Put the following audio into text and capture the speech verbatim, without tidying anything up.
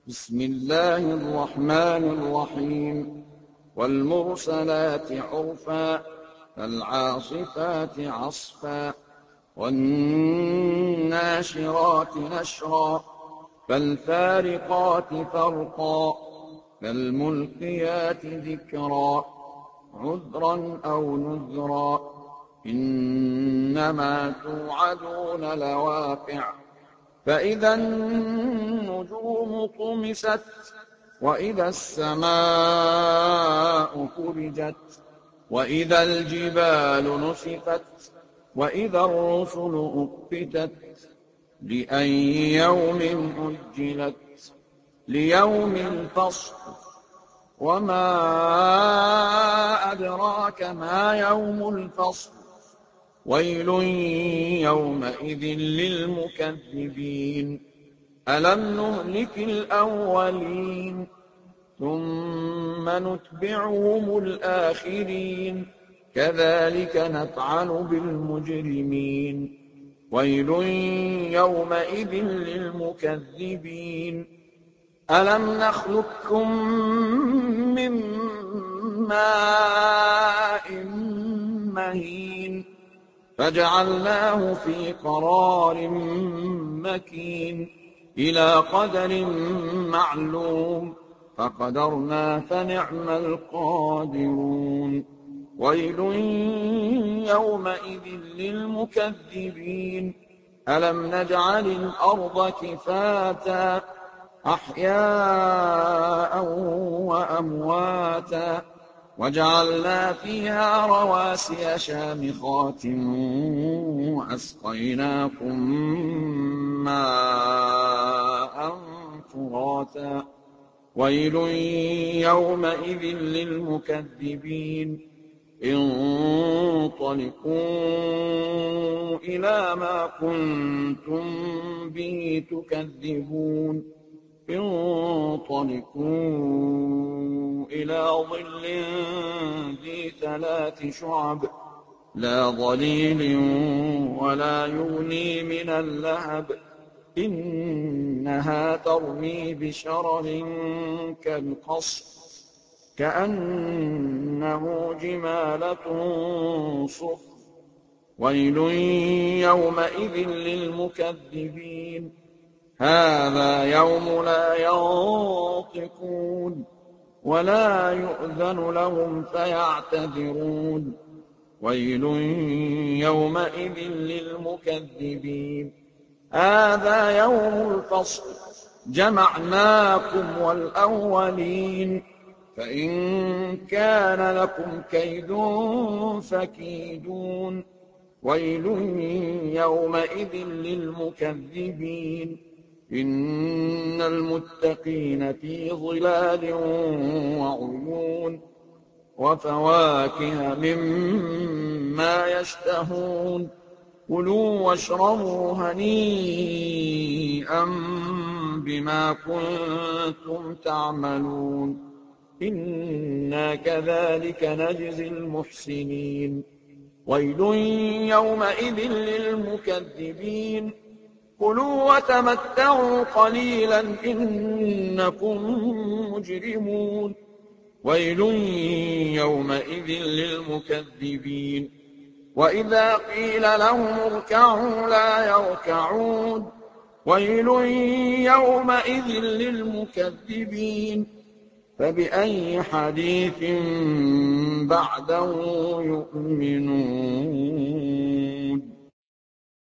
بسم الله الرحمن الرحيم والمرسلات عرفا فالعاصفات عصفا والناشرات نشرا فالفارقات فرقا فالملقيات ذكرا عذرا أو نذرا إنما توعدون لواقع فإذا النجوم طمست وإذا السماء فرجت وإذا الجبال نسفت وإذا الرسل أقتت لأي يوم أجلت ليوم الفصل وما أدراك ما يوم الفصل ويل يومئذ للمكذبين ألم نهلك الأولين ثم نتبعهم الآخرين كذلك نفعل بالمجرمين ويل يومئذ للمكذبين ألم نخلقكم من ماء مهين فجعلناه في قرار مكين إلى قدر معلوم فقدرنا فنعم القادرون ويل يومئذ للمكذبين ألم نجعل الأرض كفاتا أحياء وأمواتا وجعلنا فيها رواسي شامخات وأسقيناكم ماء فراتا ويل يومئذ للمكذبين انطلقوا إلى ما كنتم به تكذبون انطلقوا إلى ظل ذي ثلاث شعب لا ظليل ولا يغني من اللهب إنها ترمي بشرر كالقصر كأنه جمالة صفر ويل يومئذ للمكذبين هذا يوم لا ينطقون ولا يؤذن لهم فيعتذرون ويل يومئذ للمكذبين هذا يوم الفصل جمعناكم والأولين فإن كان لكم كيد فكيدون ويل يومئذ للمكذبين إن المتقين في ظلال وعيون وفواكه مما يشتهون كلوا واشربوا هنيئا بما كنتم تعملون إنا كذلك نجزي المحسنين ويل يومئذ للمكذبين كلوا وتمتعوا قليلا إنكم مجرمون ويل يومئذ للمكذبين وإذا قيل لهم اركعوا لا يركعون ويل يومئذ للمكذبين فبأي حديث بعده يؤمنون